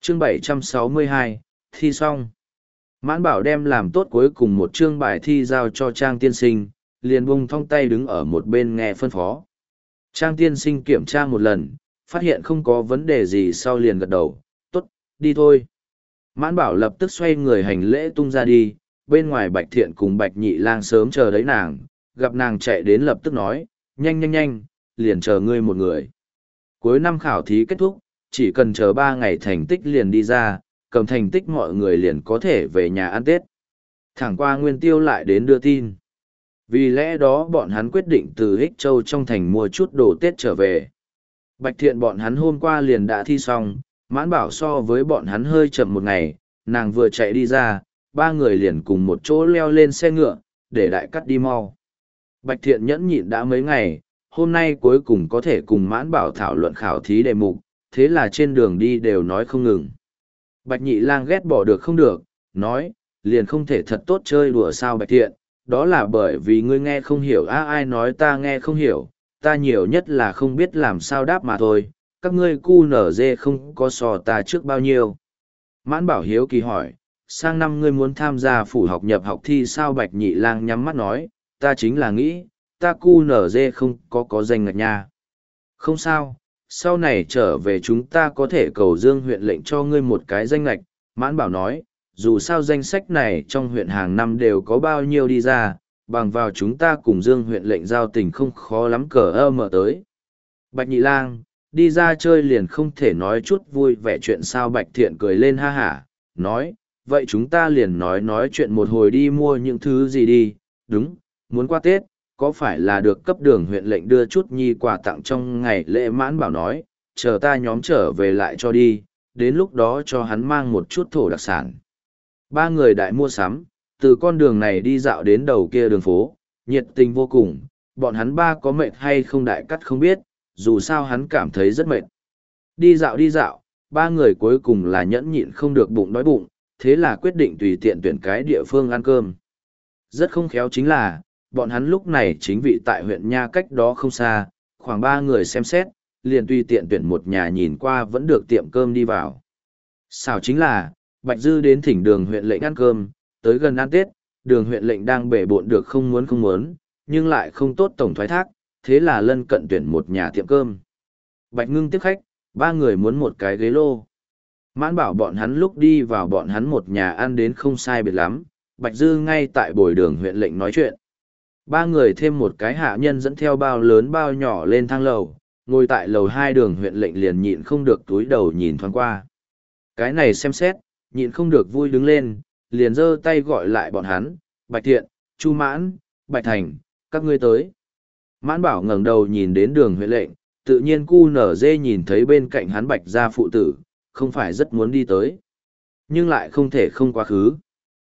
chương 762, thi xong. Mãn Bảo đem làm tốt cuối cùng một chương bài thi giao cho Trang tiên sinh, liền bung thong tay đứng ở một bên nghe phân phó. Trang tiên sinh kiểm tra một lần, phát hiện không có vấn đề gì sau liền gật đầu, tốt, đi thôi. Mãn Bảo lập tức xoay người hành lễ tung ra đi, bên ngoài Bạch Thiện cùng Bạch Nhị Lang sớm chờ đấy nàng, gặp nàng chạy đến lập tức nói, nhanh nhanh nhanh, liền chờ ngươi một người. Cuối năm khảo thí kết thúc, chỉ cần chờ 3 ngày thành tích liền đi ra, cầm thành tích mọi người liền có thể về nhà ăn Tết. Thẳng qua Nguyên Tiêu lại đến đưa tin. Vì lẽ đó bọn hắn quyết định từ Ích Châu trong thành mua chút đồ Tết trở về. Bạch Thiện bọn hắn hôm qua liền đã thi xong, Mãn Bảo so với bọn hắn hơi chậm một ngày, nàng vừa chạy đi ra, 3 người liền cùng một chỗ leo lên xe ngựa, để đại cắt đi mau. Bạch Thiện nhẫn nhịn đã mấy ngày, hôm nay cuối cùng có thể cùng Mãn Bảo thảo luận khảo thí đề mục, thế là trên đường đi đều nói không ngừng. Bạch Nhị Lang ghét bỏ được không được, nói, liền không thể thật tốt chơi đùa sao Bạch Thiện, đó là bởi vì ngươi nghe không hiểu ai nói ta nghe không hiểu, ta nhiều nhất là không biết làm sao đáp mà thôi, các ngươi cu nở dê không có sò ta trước bao nhiêu. Mãn Bảo hiếu kỳ hỏi, sang năm ngươi muốn tham gia phủ học nhập học thi sao Bạch Nhị Lang nhắm mắt nói, ta chính là nghĩ, ta cu nở dê không có danh ngạch nha. Không sao, sau này trở về chúng ta có thể cầu Dương huyện lệnh cho ngươi một cái danh ngạch, Mãn Bảo nói, dù sao danh sách này trong huyện hàng năm đều có bao nhiêu đi ra, bằng vào chúng ta cùng Dương huyện lệnh giao tình không khó lắm cờ mở tới. Bạch Nhị Lang, đi ra chơi liền không thể nói chút vui vẻ chuyện sao Bạch Thiện cười lên ha hả, nói, vậy chúng ta liền nói chuyện một hồi đi mua những thứ gì đi, đúng, muốn qua Tết, có phải là được cấp đường huyện lệnh đưa chút nhi quà tặng trong ngày lễ Mãn Bảo nói, chờ ta nhóm trở về lại cho đi, đến lúc đó cho hắn mang một chút thổ đặc sản. 3 người đại mua sắm, từ con đường này đi dạo đến đầu kia đường phố, nhiệt tình vô cùng, bọn hắn 3 có mệt hay không đại cắt không biết, dù sao hắn cảm thấy rất mệt. Đi dạo, 3 người cuối cùng là nhẫn nhịn không được bụng đói bụng, thế là quyết định tùy tiện tuyển cái địa phương ăn cơm. Rất không khéo chính là, bọn hắn lúc này chính vị tại huyện Nha cách đó không xa, khoảng 3 người xem xét, liền tùy tiện tuyển một nhà nhìn qua vẫn được tiệm cơm đi vào. Xảo chính là, Bạch Dư đến thỉnh đường huyện lệnh ăn cơm, tới gần ăn Tết, đường huyện lệnh đang bể bộn được không muốn, nhưng lại không tốt tổng thoái thác, thế là lân cận tuyển một nhà tiệm cơm. Bạch Ngưng tiếp khách, 3 người muốn một cái ghế lô. Mãn Bảo bọn hắn lúc đi vào bọn hắn một nhà ăn đến không sai biệt lắm, Bạch Dư ngay tại bồi đường huyện lệnh nói chuyện. 3 người thêm một cái hạ nhân dẫn theo bao lớn bao nhỏ lên thang lầu, ngồi tại lầu 2 đường huyện lệnh liền nhịn không được túi đầu nhìn thoáng qua. Cái này xem xét, nhịn không được vui đứng lên, liền giơ tay gọi lại bọn hắn, Bạch Thiện, Chu Mãn, Bạch Thành, các ngươi tới. Mãn Bảo ngẩng đầu nhìn đến đường huyện lệnh, tự nhiên cu nở dê nhìn thấy bên cạnh hắn Bạch gia phụ tử, không phải rất muốn đi tới. Nhưng lại không thể không quá khứ.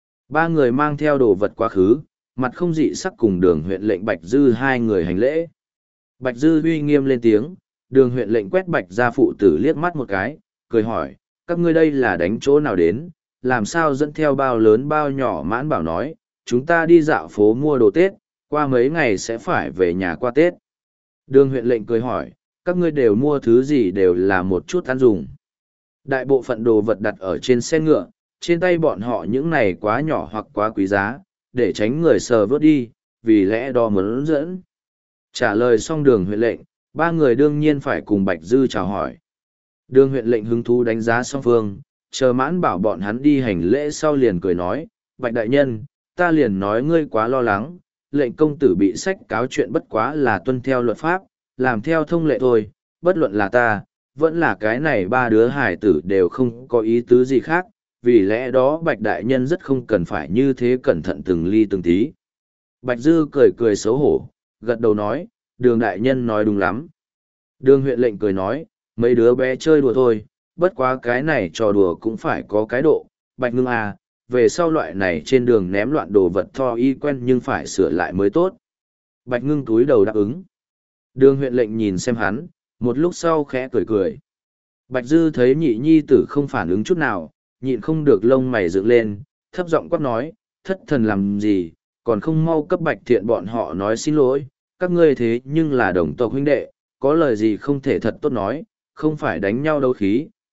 3 người mang theo đồ vật quá khứ, mặt không dị sắc cùng đường huyện lệnh Bạch Dư 2 người hành lễ. Bạch Dư uy nghiêm lên tiếng, đường huyện lệnh quét Bạch gia phụ tử liếc mắt một cái, cười hỏi, các ngươi đây là đánh chỗ nào đến, làm sao dẫn theo bao lớn bao nhỏ. Mãn Bảo nói, chúng ta đi dạo phố mua đồ Tết, qua mấy ngày sẽ phải về nhà qua Tết. Đường huyện lệnh cười hỏi, các ngươi đều mua thứ gì đều là một chút ăn dùng. Đại bộ phận đồ vật đặt ở trên xe ngựa, trên tay bọn họ những này quá nhỏ hoặc quá quý giá, để tránh người sờ vớt đi, vì lẽ đó muốn dẫn. Trả lời xong đường huyện lệnh, 3 người đương nhiên phải cùng Bạch Dư chào hỏi. Đường huyện lệnh hứng thú đánh giá song phương, chờ Mãn Bảo bọn hắn đi hành lễ sau liền cười nói, Bạch đại nhân, ta liền nói ngươi quá lo lắng, lệnh công tử bị sách cáo chuyện bất quá là tuân theo luật pháp, làm theo thông lệ thôi, bất luận là ta, vẫn là cái này 3 đứa hải tử đều không có ý tứ gì khác, vì lẽ đó Bạch đại nhân rất không cần phải như thế cẩn thận từng ly từng tí. Bạch Dư cười cười xấu hổ, gật đầu nói, đường đại nhân nói đúng lắm. Đường huyện lệnh cười nói, mấy đứa bé chơi đùa thôi, bất quá cái này trò đùa cũng phải có cái độ. Bạch Ngưng à, về sau loại này trên đường ném loạn đồ vật tho y quen nhưng phải sửa lại mới tốt. Bạch Ngưng túi đầu đáp ứng. Đường huyện lệnh nhìn xem hắn, một lúc sau khẽ cười cười. Bạch Dư thấy nhị nhi tử không phản ứng chút nào, nhịn không được lông mày dựng lên, thấp giọng quát nói, thất thần làm gì, còn không mau cấp Bạch Thiện bọn họ nói xin lỗi, các ngươi thế nhưng là đồng tộc huynh đệ, có lời gì không thể thật tốt nói, không phải đánh nhau đấu khí,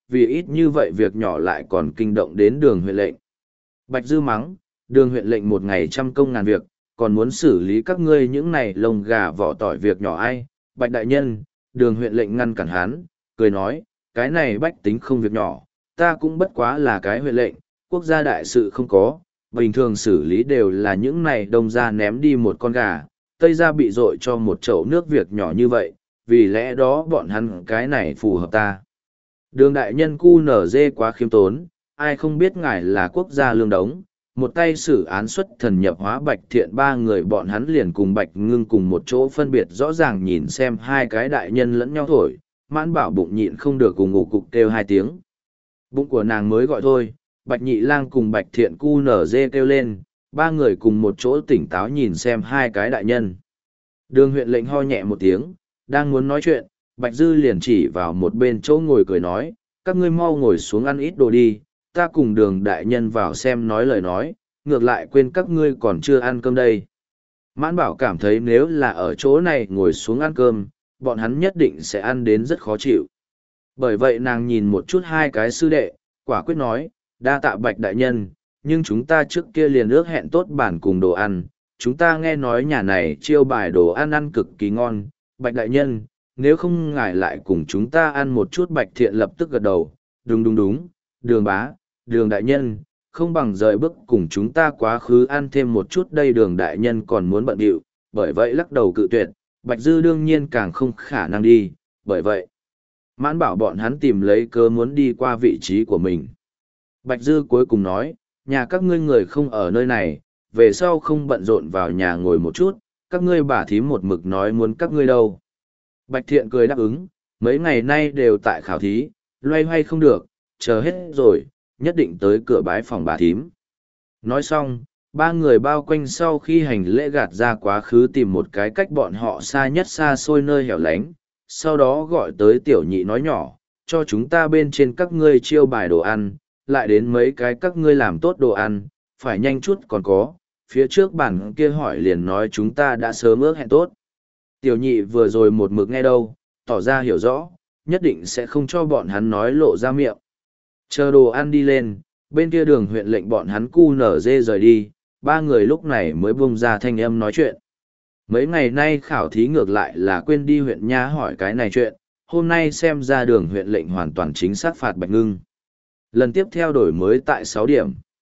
vì ít như vậy việc nhỏ lại còn kinh động đến đường huyện lệnh. Bạch Dư mắng, đường huyện lệnh một ngày trăm công ngàn việc, còn muốn xử lý các ngươi những này lông gà vỏ tỏi việc nhỏ ai. Bạch đại nhân, đường huyện lệnh ngăn cản hắn, cười nói, cái này bách tính không việc nhỏ, ta cũng bất quá là cái huyện lệnh, quốc gia đại sự không có, bình thường xử lý đều là những này đông ra ném đi một con gà, tây ra bị dội cho một chậu nước việc nhỏ như vậy, vì lẽ đó bọn hắn cái này phù hợp ta. Đường đại nhân cu nở dê quá khiêm tốn, ai không biết ngài là quốc gia lương đống, một tay xử án xuất thần nhập hóa Bạch Thiện ba người bọn hắn liền cùng Bạch Ngưng cùng một chỗ phân biệt rõ ràng nhìn xem hai cái đại nhân lẫn nhau thổi, Mãn Bảo bụng nhịn không được cùng ngủ cục kêu hai tiếng. Bụng của nàng mới gọi thôi, Bạch Nhị Lang cùng Bạch Thiện cu nở dê kêu lên, ba người cùng một chỗ tỉnh táo nhìn xem hai cái đại nhân. Đường huyện lệnh ho nhẹ một tiếng, đang muốn nói chuyện, Bạch Dư liền chỉ vào một bên chỗ ngồi cười nói, các ngươi mau ngồi xuống ăn ít đồ đi, ta cùng đường đại nhân vào xem nói lời nói, ngược lại quên các ngươi còn chưa ăn cơm đây. Mãn Bảo cảm thấy nếu là ở chỗ này ngồi xuống ăn cơm, bọn hắn nhất định sẽ ăn đến rất khó chịu. Bởi vậy nàng nhìn một chút hai cái sư đệ, quả quyết nói, đa tạ Bạch đại nhân, nhưng chúng ta trước kia liền ước hẹn tốt bản cùng đồ ăn, chúng ta nghe nói nhà này chiêu bài đồ ăn ăn cực kỳ ngon, Bạch đại nhân, nếu không ngài lại cùng chúng ta ăn một chút. Bạch Thiện lập tức gật đầu, đúng, đường bá, đường đại nhân, không bằng rời bước cùng chúng ta quá khứ ăn thêm một chút đây. Đường đại nhân còn muốn bận điệu, bởi vậy lắc đầu cự tuyệt, Bạch Dư đương nhiên càng không khả năng đi, bởi vậy Mãn Bảo bọn hắn tìm lấy cớ muốn đi qua vị trí của mình. Bạch Dư cuối cùng nói, nhà các ngươi người không ở nơi này, về sau không bận rộn vào nhà ngồi một chút, các ngươi bà thím một mực nói muốn các ngươi đâu. Bạch Thiện cười đáp ứng, mấy ngày nay đều tại khảo thí, loay hoay không được, chờ hết rồi, nhất định tới cửa bái phòng bà thím. Nói xong, ba người bao quanh sau khi hành lễ gạt ra quá khứ tìm một cái cách bọn họ xa nhất xa xôi nơi hẻo lánh, sau đó gọi tới tiểu nhị nói nhỏ, cho chúng ta bên trên các ngươi chiêu bài đồ ăn, lại đến mấy cái các ngươi làm tốt đồ ăn, phải nhanh chút còn có, phía trước bản kia hỏi liền nói chúng ta đã sớm ước hẹn tốt. Tiểu nhị vừa rồi một mực nghe đâu, tỏ ra hiểu rõ, nhất định sẽ không cho bọn hắn nói lộ ra miệng. Chờ đồ ăn đi lên, bên kia đường huyện lệnh bọn hắn cu nở dê rời đi, ba người lúc này mới bung ra thanh âm nói chuyện. Mấy ngày nay khảo thí ngược lại là quên đi huyện nha hỏi cái này chuyện, hôm nay xem ra đường huyện lệnh hoàn toàn chính xác phạt Bạch Ngưng. Lần tiếp theo đổi mới tại 6 điểm.